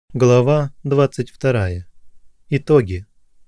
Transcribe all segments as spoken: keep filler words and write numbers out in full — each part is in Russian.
Глава двадцать вторая. Итоги.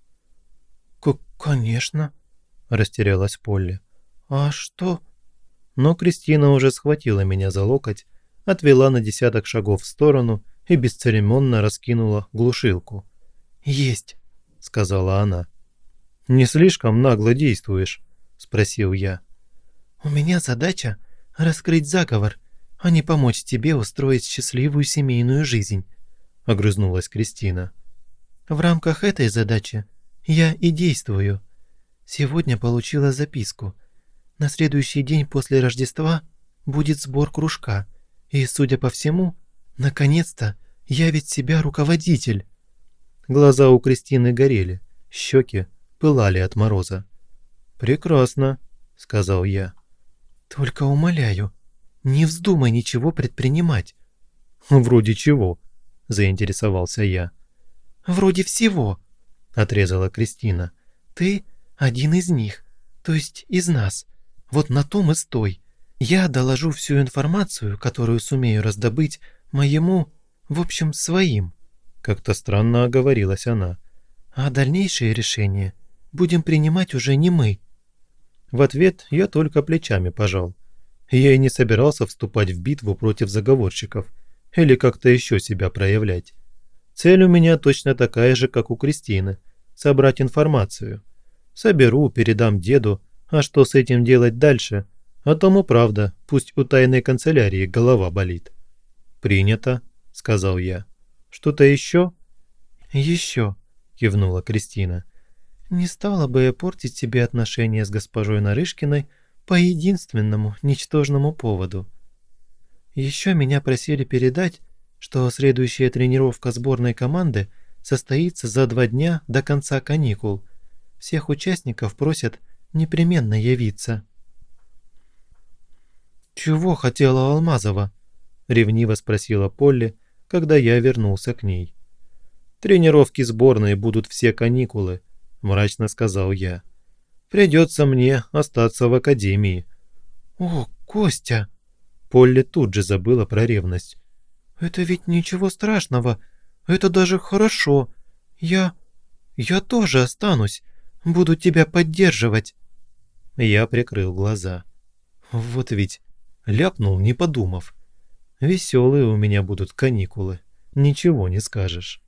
К «Конечно», – растерялась Полли. «А что?» Но Кристина уже схватила меня за локоть, отвела на десяток шагов в сторону и бесцеремонно раскинула глушилку. «Есть», – сказала она. «Не слишком нагло действуешь?» – спросил я. «У меня задача – раскрыть заговор, а не помочь тебе устроить счастливую семейную жизнь», – огрызнулась Кристина. «В рамках этой задачи я и действую. Сегодня получила записку. На следующий день после Рождества будет сбор кружка, и, судя по всему, наконец-то явит себя руководитель». Глаза у Кристины горели, щеки пылали от мороза. «Прекрасно», – сказал я. «Только умоляю, не вздумай ничего предпринимать». «Вроде чего?» – заинтересовался я. «Вроде всего», – отрезала Кристина. «Ты один из них, то есть из нас. Вот на том и стой. Я доложу всю информацию, которую сумею раздобыть моему, в общем, своим». Как-то странно оговорилась она. «А дальнейшие решения будем принимать уже не мы». В ответ я только плечами пожал. Я и не собирался вступать в битву против заговорщиков или как-то еще себя проявлять. Цель у меня точно такая же, как у Кристины – собрать информацию. Соберу, передам деду, а что с этим делать дальше? А тому правда, пусть у тайной канцелярии голова болит. «Принято», – сказал я. «Что-то еще?» «Еще», – кивнула Кристина. «Не стала бы я портить себе отношения с госпожой Нарышкиной по единственному, ничтожному поводу. Еще меня просили передать, что следующая тренировка сборной команды состоится за два дня до конца каникул. Всех участников просят непременно явиться». «Чего хотела Алмазова?» – ревниво спросила Полли, когда я вернулся к ней. «Тренировки сборной будут все каникулы», – мрачно сказал я. «Придется мне остаться в академии». «О, Костя!» Полли тут же забыла про ревность. «Это ведь ничего страшного. Это даже хорошо. Я... я тоже останусь. Буду тебя поддерживать». Я прикрыл глаза. Вот ведь ляпнул, не подумав. Веселые у меня будут каникулы. Ничего не скажешь.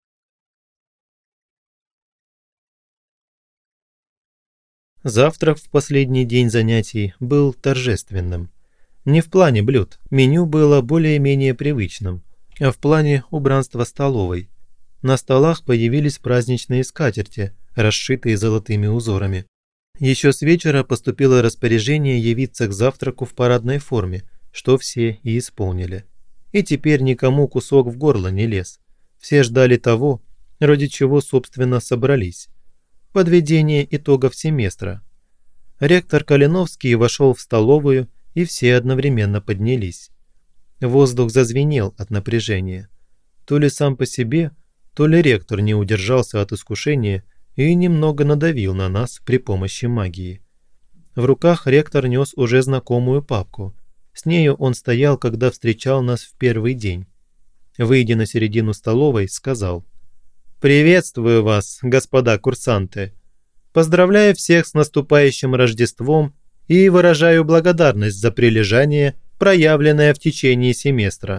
Завтрак в последний день занятий был торжественным. Не в плане блюд, меню было более-менее привычным, а в плане убранства столовой. На столах появились праздничные скатерти, расшитые золотыми узорами. Еще с вечера поступило распоряжение явиться к завтраку в парадной форме, что все и исполнили. И теперь никому кусок в горло не лез. Все ждали того, ради чего, собственно, собрались. Подведение итогов семестра. Ректор Калиновский вошел в столовую, и все одновременно поднялись. Воздух зазвенел от напряжения. То ли сам по себе, то ли ректор не удержался от искушения и немного надавил на нас при помощи магии. В руках ректор нес уже знакомую папку. С нею он стоял, когда встречал нас в первый день. Выйдя на середину столовой, сказал: «Приветствую вас, господа курсанты! Поздравляю всех с наступающим Рождеством и выражаю благодарность за прилежание, проявленное в течение семестра.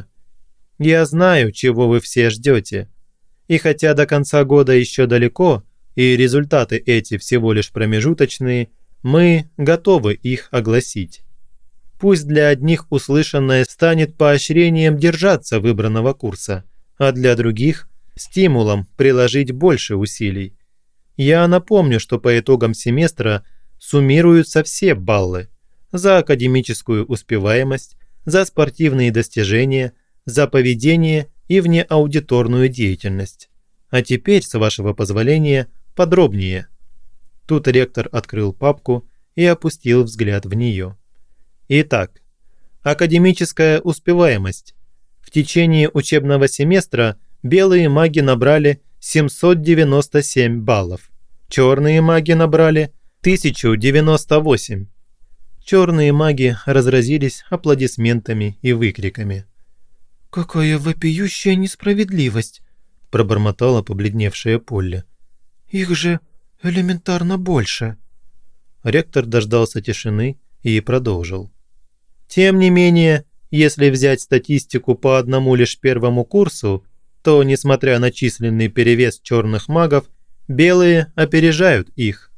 Я знаю, чего вы все ждете. И хотя до конца года еще далеко, и результаты эти всего лишь промежуточные, мы готовы их огласить. Пусть для одних услышанное станет поощрением держаться выбранного курса, а для других – стимулом приложить больше усилий. Я напомню, что по итогам семестра суммируются все баллы за академическую успеваемость, за спортивные достижения, за поведение и внеаудиторную деятельность. А теперь, с вашего позволения, подробнее». Тут ректор открыл папку и опустил взгляд в нее. Итак, академическая успеваемость. В течение учебного семестра белые маги набрали семьсот девяносто семь баллов, черные маги набрали тысячу девяносто восемь. Черные маги разразились аплодисментами и выкриками. «Какая вопиющая несправедливость!» – пробормотала побледневшая Полли. «Их же элементарно больше». Ректор дождался тишины и продолжил. «Тем не менее, если взять статистику по одному лишь первому курсу, то, несмотря на численный перевес черных магов, белые опережают их.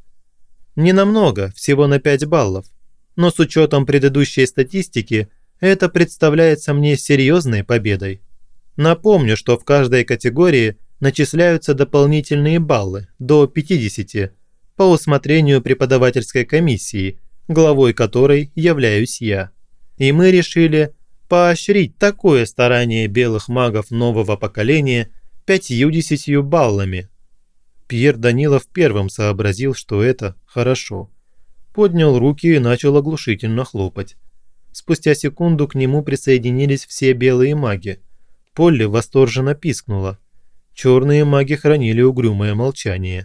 Не намного, всего на пять баллов, но с учетом предыдущей статистики это представляется мне серьезной победой. Напомню, что в каждой категории начисляются дополнительные баллы до пятидесяти по усмотрению преподавательской комиссии, главой которой являюсь я. И мы решили поощрить такое старание белых магов нового поколения пятьюдесятью баллами. Пьер Данилов первым сообразил, что это хорошо. Поднял руки и начал оглушительно хлопать. Спустя секунду к нему присоединились все белые маги. Полли восторженно пискнула. Черные маги хранили угрюмое молчание.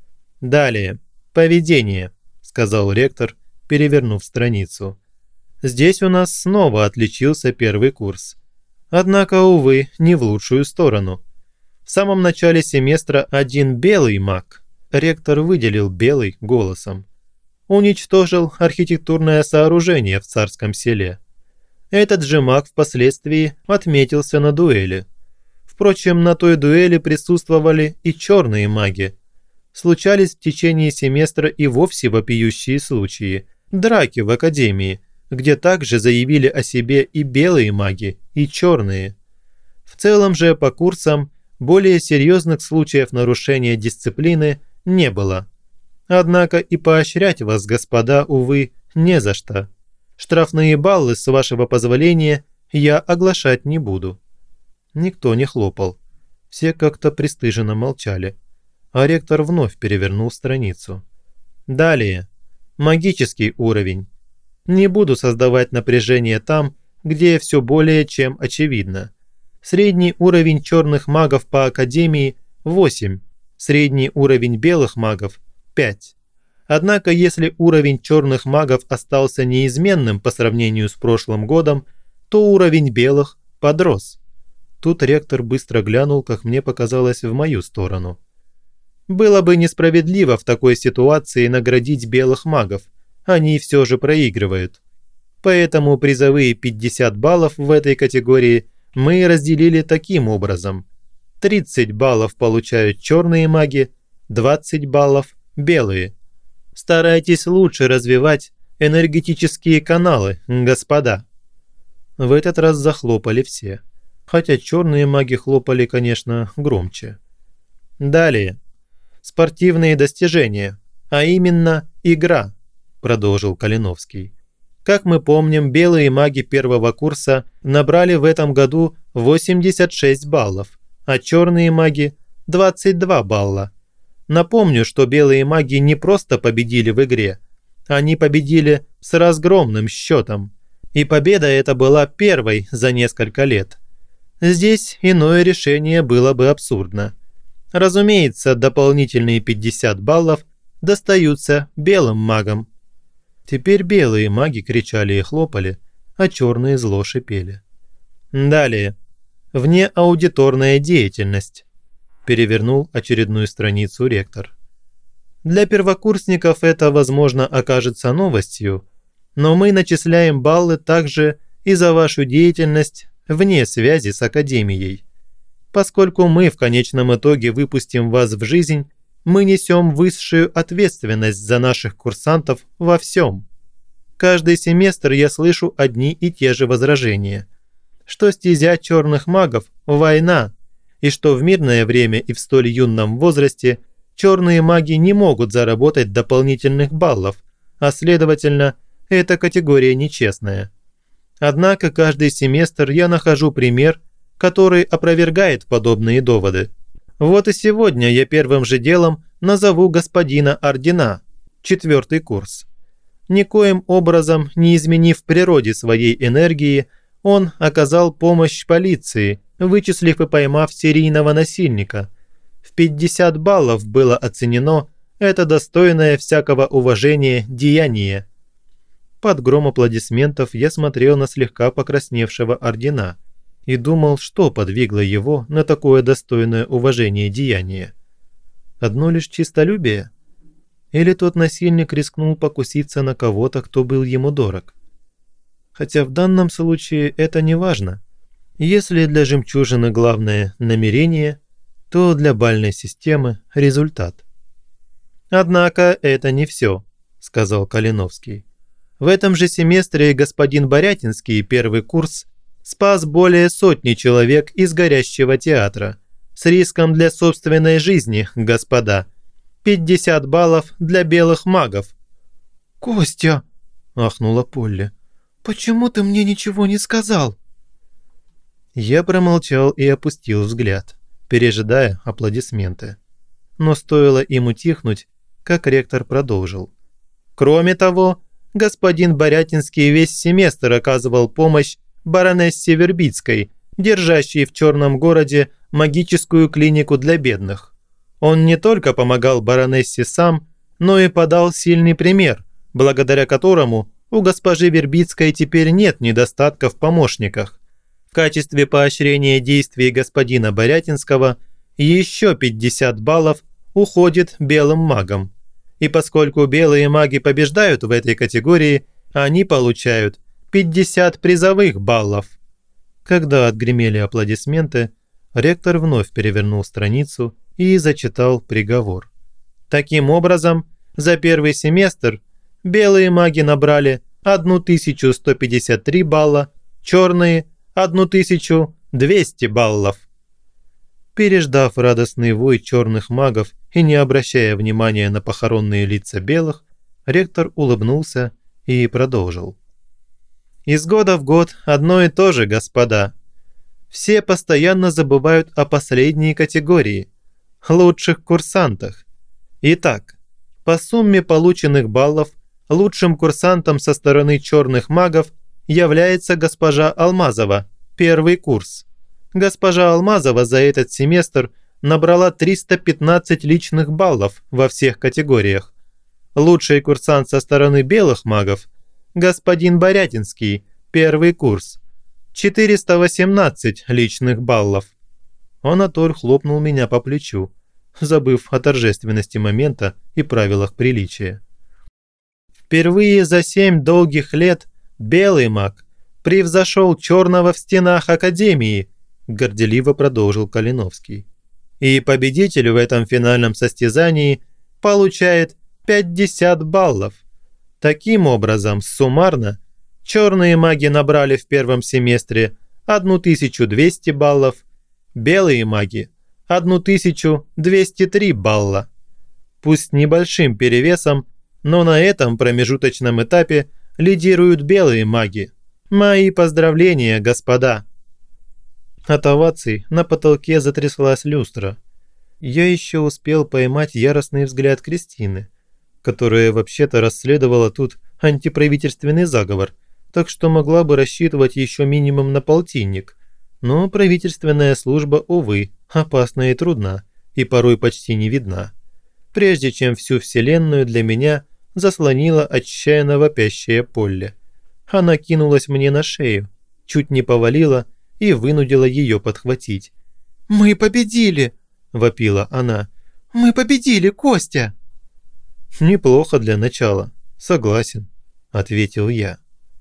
«Далее. Поведение», – сказал ректор, перевернув страницу. Здесь у нас снова отличился первый курс. Однако, увы, не в лучшую сторону. В самом начале семестра один белый маг, ректор выделил белый голосом, уничтожил архитектурное сооружение в Царском селе. Этот же маг впоследствии отметился на дуэли. Впрочем, на той дуэли присутствовали и черные маги. Случались в течение семестра и вовсе вопиющие случаи, драки в академии, где также заявили о себе и белые маги, и черные. В целом же по курсам более серьезных случаев нарушения дисциплины не было. Однако и поощрять вас, господа, увы, не за что. Штрафные баллы, с вашего позволения, я оглашать не буду». Никто не хлопал. Все как-то пристыженно молчали. А ректор вновь перевернул страницу. «Далее. Магический уровень. Не буду создавать напряжение там, где все более чем очевидно. Средний уровень черных магов по Академии – восемь, средний уровень белых магов – пять. Однако, если уровень черных магов остался неизменным по сравнению с прошлым годом, то уровень белых подрос. Тут ректор быстро глянул, как мне показалось, в мою сторону. Было бы несправедливо в такой ситуации наградить белых магов, они все же проигрывают. Поэтому призовые пятьдесят баллов в этой категории мы разделили таким образом. тридцать баллов получают черные маги, двадцать баллов – белые. Старайтесь лучше развивать энергетические каналы, господа». В этот раз захлопали все, хотя черные маги хлопали, конечно, громче. «Далее. Спортивные достижения, а именно игра», – продолжил Калиновский. «Как мы помним, белые маги первого курса набрали в этом году восемьдесят шесть баллов, а черные маги – двадцать два балла. Напомню, что белые маги не просто победили в игре, они победили с разгромным счетом. И победа эта была первой за несколько лет. Здесь иное решение было бы абсурдно. Разумеется, дополнительные пятьдесят баллов достаются белым магам». Теперь белые маги кричали и хлопали, а черные зло шипели. «Далее. Внеаудиторная деятельность», – перевернул очередную страницу ректор. «Для первокурсников это, возможно, окажется новостью, но мы начисляем баллы также и за вашу деятельность вне связи с Академией. Поскольку мы в конечном итоге выпустим вас в жизнь, мы несем высшую ответственность за наших курсантов во всем. Каждый семестр я слышу одни и те же возражения, что стезя черных магов – война, и что в мирное время и в столь юном возрасте черные маги не могут заработать дополнительных баллов, а следовательно, эта категория нечестная. Однако каждый семестр я нахожу пример, который опровергает подобные доводы. Вот и сегодня я первым же делом назову господина Ордена, четвертый курс. Никоим образом не изменив природе своей энергии, он оказал помощь полиции, вычислив и поймав серийного насильника. В пятьдесят баллов было оценено это достойное всякого уважения деяние. Под гром аплодисментов я смотрел на слегка покрасневшего Ордена и думал, что подвигло его на такое достойное уважение деяние. Одно лишь честолюбие? Или тот насильник рискнул покуситься на кого-то, кто был ему дорог? Хотя в данном случае это не важно. Если для жемчужины главное намерение, то для бальной системы результат. «Однако это не все», – сказал Калиновский. «В этом же семестре господин Борятинский, первый курс, спас более сотни человек из горящего театра. С риском для собственной жизни, господа. пятьдесят баллов для белых магов». «Костя!» – ахнула Полли. «Почему ты мне ничего не сказал?» Я промолчал и опустил взгляд, пережидая аплодисменты. Но стоило им утихнуть, как ректор продолжил. «Кроме того, господин Борятинский весь семестр оказывал помощь баронессе Вербицкой, держащей в Черном городе магическую клинику для бедных. Он не только помогал баронессе сам, но и подал сильный пример, благодаря которому у госпожи Вербицкой теперь нет недостатка в помощниках. В качестве поощрения действий господина Борятинского еще пятьдесят баллов уходит белым магам. И поскольку белые маги побеждают в этой категории, они получают пятьдесят призовых баллов». Когда отгремели аплодисменты, ректор вновь перевернул страницу и зачитал приговор. Таким образом, за первый семестр белые маги набрали тысячу сто пятьдесят три балла, черные – тысячу двести баллов. Переждав радостный вой черных магов и не обращая внимания на похоронные лица белых, ректор улыбнулся и продолжил. «Из года в год одно и то же, господа. Все постоянно забывают о последней категории – лучших курсантах. Итак, по сумме полученных баллов лучшим курсантом со стороны черных магов является госпожа Алмазова, первый курс. Госпожа Алмазова за этот семестр набрала триста пятнадцать личных баллов во всех категориях. Лучший курсант со стороны белых магов – господин Борятинский, первый курс. четыреста восемнадцать личных баллов». Анатоль хлопнул меня по плечу, забыв о торжественности момента и правилах приличия. «Впервые за семь долгих лет белый маг превзошел черного в стенах Академии», горделиво продолжил Калиновский. «И победитель в этом финальном состязании получает пятьдесят баллов. Таким образом, суммарно, черные маги набрали в первом семестре тысячу двести баллов, белые маги – тысячу двести три балла. Пусть с небольшим перевесом, но на этом промежуточном этапе лидируют белые маги. Мои поздравления, господа!» От оваций на потолке затряслась люстра. Я еще успел поймать яростный взгляд Кристины, которая вообще-то расследовала тут антиправительственный заговор, так что могла бы рассчитывать еще минимум на полтинник. Но правительственная служба, увы, опасна и трудна, и порой почти не видна. Прежде чем всю вселенную для меня заслонила отчаянно вопящая Полли. Она кинулась мне на шею, чуть не повалила и вынудила ее подхватить. «Мы победили!» – вопила она. «Мы победили, Костя!» «Неплохо для начала, согласен», – ответил я.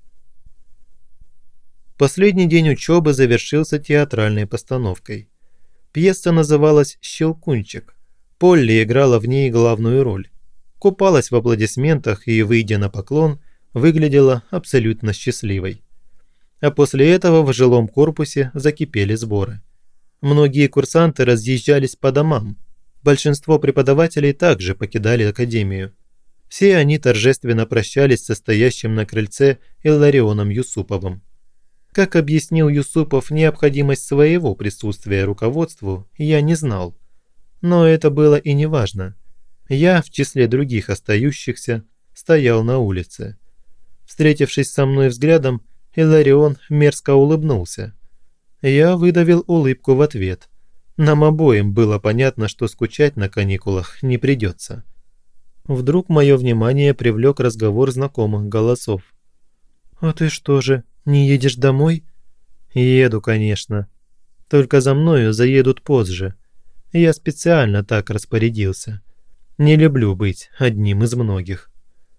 Последний день учебы завершился театральной постановкой. Пьеса называлась «Щелкунчик». Полли играла в ней главную роль. Купалась в аплодисментах и, выйдя на поклон, выглядела абсолютно счастливой. А после этого в жилом корпусе закипели сборы. Многие курсанты разъезжались по домам. Большинство преподавателей также покидали академию. Все они торжественно прощались со стоящим на крыльце Илларионом Юсуповым. Как объяснил Юсупов необходимость своего присутствия руководству, я не знал. Но это было и не важно. Я, в числе других остающихся, стоял на улице. Встретившись со мной взглядом, Илларион мерзко улыбнулся. Я выдавил улыбку в ответ. Нам обоим было понятно, что скучать на каникулах не придется. Вдруг мое внимание привлек разговор знакомых голосов. «А ты что же, не едешь домой?» Еду, конечно. Только за мною заедут позже. Я специально так распорядился. Не люблю быть одним из многих.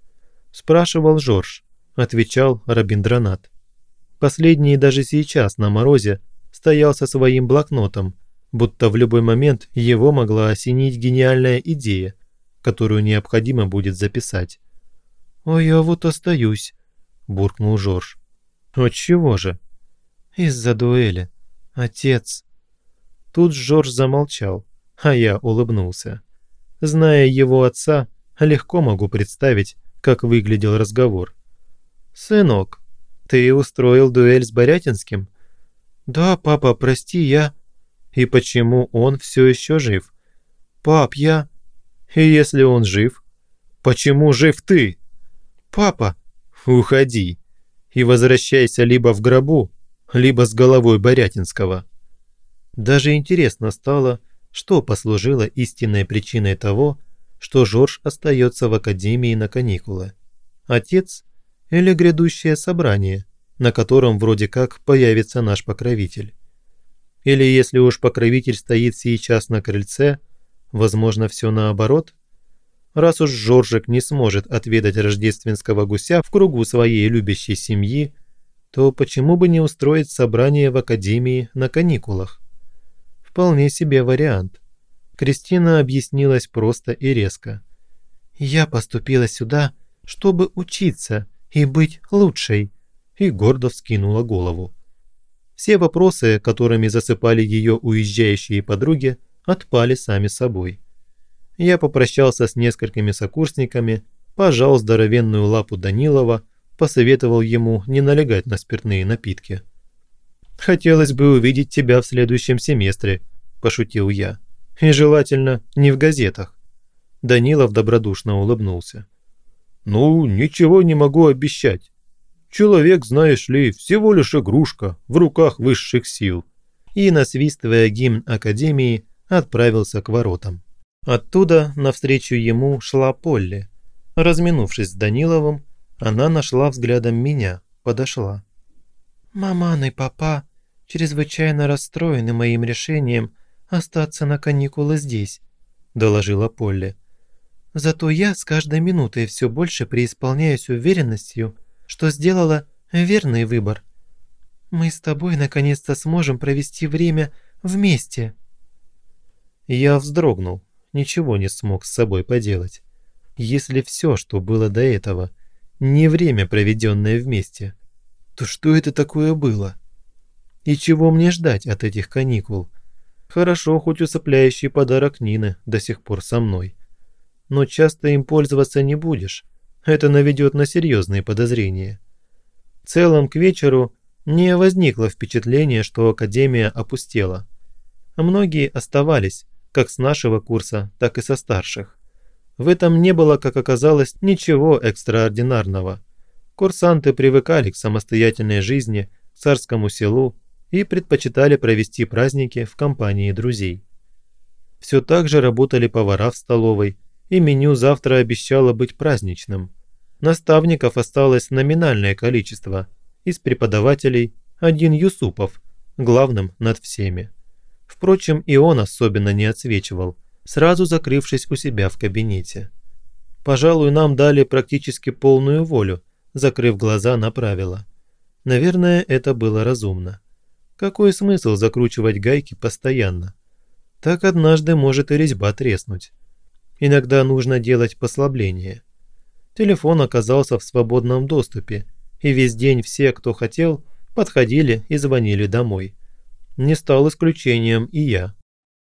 Спрашивал Жорж, отвечал Рабиндранат. Последний даже сейчас на морозе стоял со своим блокнотом, будто в любой момент его могла осенить гениальная идея, которую необходимо будет записать. «А я вот остаюсь», – буркнул Жорж. «Отчего же?» «Из-за дуэли. Отец...» Тут Жорж замолчал, а я улыбнулся. Зная его отца, легко могу представить, как выглядел разговор. «Сынок, ты устроил дуэль с Борятинским?» «Да, папа, прости, я...» «И почему он все еще жив?» «Пап, я...» «И если он жив, почему жив ты?» «Папа...» «Уходи и возвращайся либо в гробу, либо с головой Борятинского». Даже интересно стало, что послужило истинной причиной того, что Жорж остается в академии на каникулы. Отец или грядущее собрание, на котором вроде как появится наш покровитель. Или если уж покровитель стоит сейчас на крыльце, возможно, все наоборот? Раз уж Жоржик не сможет отведать рождественского гуся в кругу своей любящей семьи, то почему бы не устроить собрание в академии на каникулах? Вполне себе вариант. Кристина объяснилась просто и резко. «Я поступила сюда, чтобы учиться и быть лучшей», и гордо вскинула голову. Все вопросы, которыми засыпали ее уезжающие подруги, отпали сами собой. Я попрощался с несколькими сокурсниками, пожал здоровенную лапу Данилова, посоветовал ему не налегать на спиртные напитки. «Хотелось бы увидеть тебя в следующем семестре», – пошутил я. «И желательно не в газетах». Данилов добродушно улыбнулся. «Ну, ничего не могу обещать. Человек, знаешь ли, всего лишь игрушка в руках высших сил». И, насвистывая гимн Академии, отправился к воротам. Оттуда навстречу ему шла Полли. Разминувшись с Даниловым, она нашла взглядом меня, подошла. «Маман и папа чрезвычайно расстроены моим решением остаться на каникулы здесь», – доложила Полли. «Зато я с каждой минутой все больше преисполняюсь уверенностью, что сделала верный выбор. Мы с тобой наконец-то сможем провести время вместе». Я вздрогнул, ничего не смог с собой поделать. Если все, что было до этого, не время, проведенное вместе, то что это такое было? И чего мне ждать от этих каникул? Хорошо, хоть усыпляющий подарок Нины до сих пор со мной. Но часто им пользоваться не будешь. Это наведет на серьезные подозрения. В целом, к вечеру не возникло впечатления, что академия опустела. Многие оставались, как с нашего курса, так и со старших. В этом не было, как оказалось, ничего экстраординарного. Курсанты привыкали к самостоятельной жизни, к царскому селу и предпочитали провести праздники в компании друзей. Все так же работали повара в столовой, и меню завтра обещало быть праздничным. Наставников осталось номинальное количество, из преподавателей один Юсупов, главным над всеми. Впрочем, и он особенно не отсвечивал, сразу закрывшись у себя в кабинете. Пожалуй, нам дали практически полную волю, закрыв глаза на правила. Наверное, это было разумно. Какой смысл закручивать гайки постоянно? Так однажды может и резьба треснуть. Иногда нужно делать послабление. Телефон оказался в свободном доступе, и весь день все, кто хотел, подходили и звонили домой. Не стал исключением и я.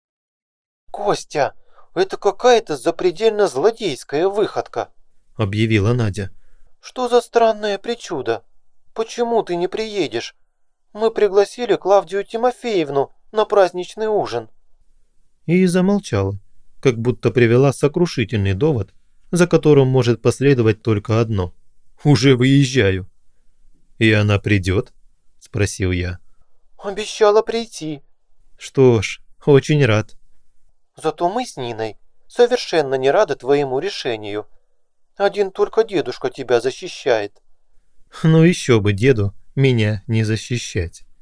«Костя, это какая-то запредельно злодейская выходка», – объявила Надя. «Что за странное причуда? Почему ты не приедешь? Мы пригласили Клавдию Тимофеевну на праздничный ужин». И замолчала, как будто привела сокрушительный довод, за которым может последовать только одно. «Уже выезжаю». «И она придет?» – спросил я. «Обещала прийти». «Что ж, очень рад». «Зато мы с Ниной совершенно не рады твоему решению. Один только дедушка тебя защищает». «Ну еще бы деду меня не защищать».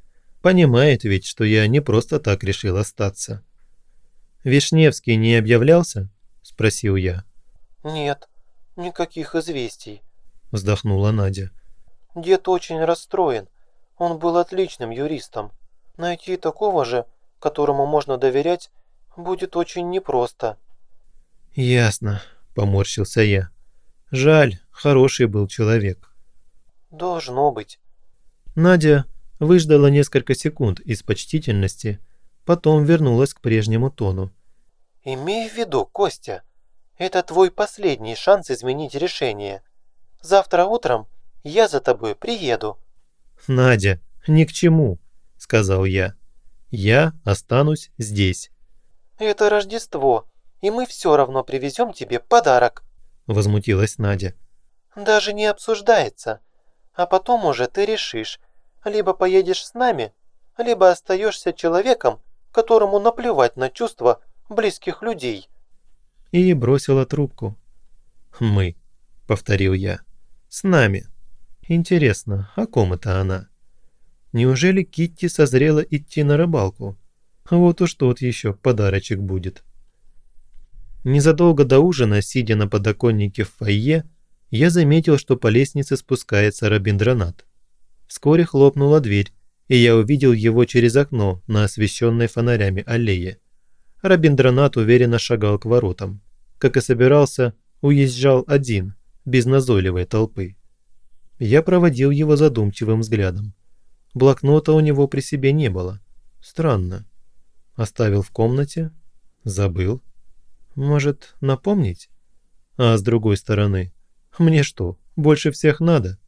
Понимает ведь, что я не просто так решил остаться. «Вишневский не объявлялся?» – спросил я. «Нет, никаких известий», – вздохнула Надя. «Дед очень расстроен. Он был отличным юристом. Найти такого же, которому можно доверять, будет очень непросто». «Ясно», – поморщился я. «Жаль, хороший был человек». «Должно быть». Надя выждала несколько секунд из почтительности, потом вернулась к прежнему тону. «Имей в виду, Костя, это твой последний шанс изменить решение. Завтра утром я за тобой приеду». «Надя, ни к чему», – сказал я. «Я останусь здесь». «Это Рождество, и мы все равно привезем тебе подарок», – возмутилась Надя. «Даже не обсуждается. А потом уже ты решишь, либо поедешь с нами, либо остаешься человеком, которому наплевать на чувства близких людей». И бросила трубку. «Мы», — повторил я, — «с нами». Интересно, о ком это она? Неужели Китти созрела идти на рыбалку? Вот уж тот еще подарочек будет. Незадолго до ужина, сидя на подоконнике в фойе, я заметил, что по лестнице спускается Рабиндранат. Вскоре хлопнула дверь, и я увидел его через окно на освещенной фонарями аллее. Рабиндранат уверенно шагал к воротам. Как и собирался, уезжал один, без назойливой толпы. Я проводил его задумчивым взглядом. Блокнота у него при себе не было. Странно. Оставил в комнате? Забыл? Может, напомнить? А с другой стороны, мне что, больше всех надо?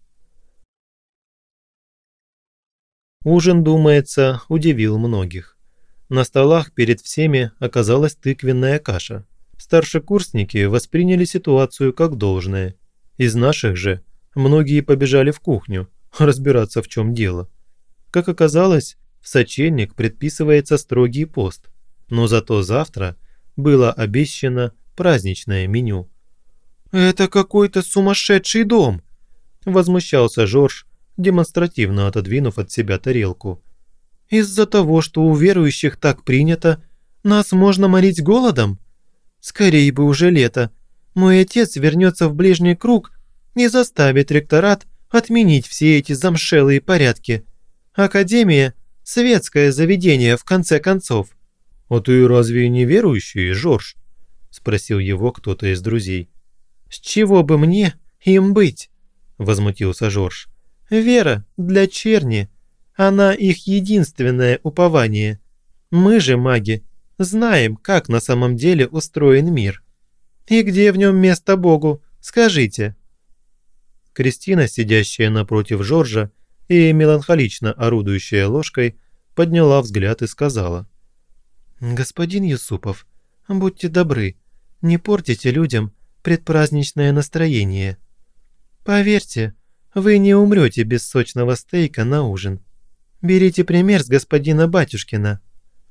Ужин, думается, удивил многих. На столах перед всеми оказалась тыквенная каша. Старшекурсники восприняли ситуацию как должное. Из наших же многие побежали в кухню разбираться, в чем дело. Как оказалось, в сочельник предписывается строгий пост, но зато завтра было обещано праздничное меню. «Это какой-то сумасшедший дом!» – возмущался Жорж, демонстративно отодвинув от себя тарелку. «Из-за того, что у верующих так принято, нас можно морить голодом? Скорее бы уже лето. Мой отец вернется в ближний круг и заставит ректорат отменить все эти замшелые порядки. Академия – светское заведение, в конце концов». «А ты разве не верующий, Жорж?» – спросил его кто-то из друзей. «С чего бы мне им быть?» – возмутился Жорж. «Вера для черни. Она их единственное упование. Мы же, маги, знаем, как на самом деле устроен мир. И где в нем место Богу, скажите?» Кристина, сидящая напротив Жоржа и меланхолично орудующая ложкой, подняла взгляд и сказала. «Господин Юсупов, будьте добры, не портите людям предпраздничное настроение. Поверьте, вы не умрете без сочного стейка на ужин. Берите пример с господина Батюшкина».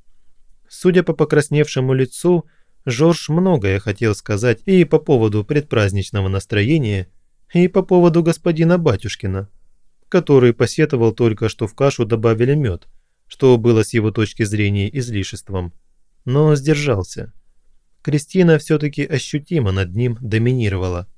Судя по покрасневшему лицу, Жорж многое хотел сказать и по поводу предпраздничного настроения, и по поводу господина Батюшкина, который посетовал только, что в кашу добавили мед, что было с его точки зрения излишеством, но сдержался. Кристина все-таки ощутимо над ним доминировала.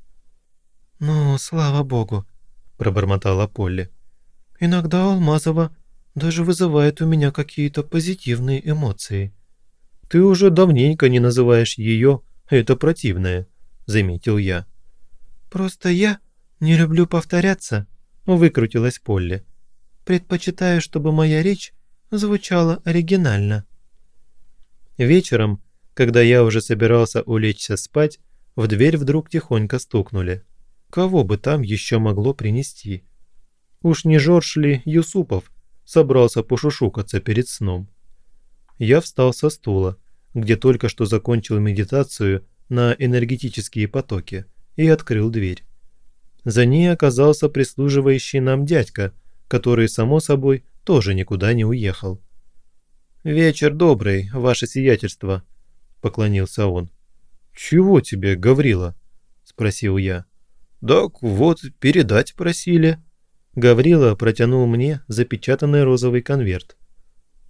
«Ну, слава богу», – пробормотала Полли. «Иногда Алмазова даже вызывает у меня какие-то позитивные эмоции». «Ты уже давненько не называешь ее «это противное», – заметил я. «Просто я не люблю повторяться», – выкрутилась Полли. «Предпочитаю, чтобы моя речь звучала оригинально». Вечером, когда я уже собирался улечься спать, в дверь вдруг тихонько стукнули. Кого бы там еще могло принести? Уж не Жорж ли Юсупов собрался пошушукаться перед сном? Я встал со стула, где только что закончил медитацию на энергетические потоки, и открыл дверь. За ней оказался прислуживающий нам дядька, который, само собой, тоже никуда не уехал. «Вечер добрый, ваше сиятельство», – поклонился он. «Чего тебе, Гаврила?» – спросил я. «Так вот, передать просили». Гаврила протянул мне запечатанный розовый конверт.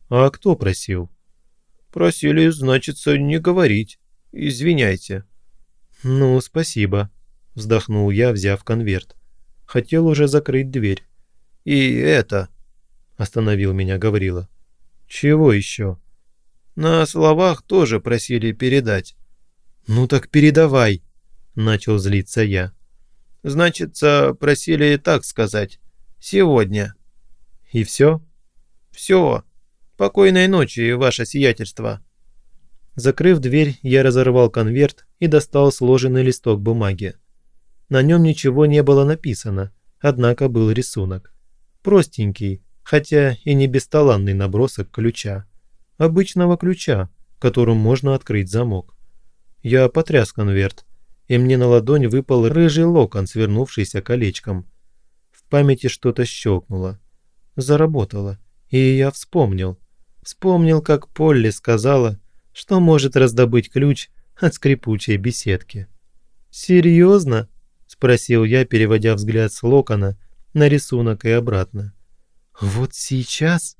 «А кто просил?» «Просили, значится, не говорить. Извиняйте». «Ну, спасибо», – вздохнул я, взяв конверт. Хотел уже закрыть дверь. «И это...» – остановил меня Гаврила. «Чего еще?» «На словах тоже просили передать». «Ну так передавай», – начал злиться я. «Значится, просили так сказать. Сегодня». «И все?» «Все. Покойной ночи, ваше сиятельство». Закрыв дверь, я разорвал конверт и достал сложенный листок бумаги. На нем ничего не было написано, однако был рисунок. Простенький, хотя и не бесталанный набросок ключа. Обычного ключа, которым можно открыть замок. Я потряс конверт, и мне на ладонь выпал рыжий локон, свернувшийся колечком. В памяти что-то щелкнуло. Заработало, и я вспомнил. Вспомнил, как Полли сказала, что может раздобыть ключ от скрипучей беседки. «Серьезно?» – спросил я, переводя взгляд с локона на рисунок и обратно. «Вот сейчас?»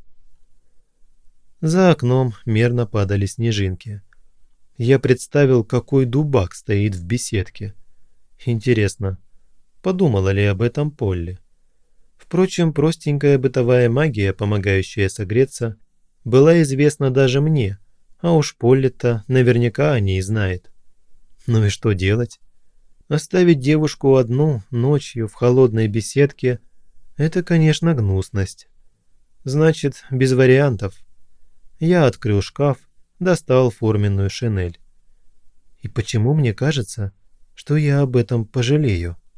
За окном мерно падали снежинки. Я представил, какой дубак стоит в беседке. Интересно, подумала ли об этом Полли? Впрочем, простенькая бытовая магия, помогающая согреться, была известна даже мне, а уж Полли-то наверняка о ней знает. Ну и что делать? Оставить девушку одну ночью в холодной беседке – это, конечно, гнусность. Значит, без вариантов. Я открыл шкаф, достал форменную шинель. И почему мне кажется, что я об этом пожалею?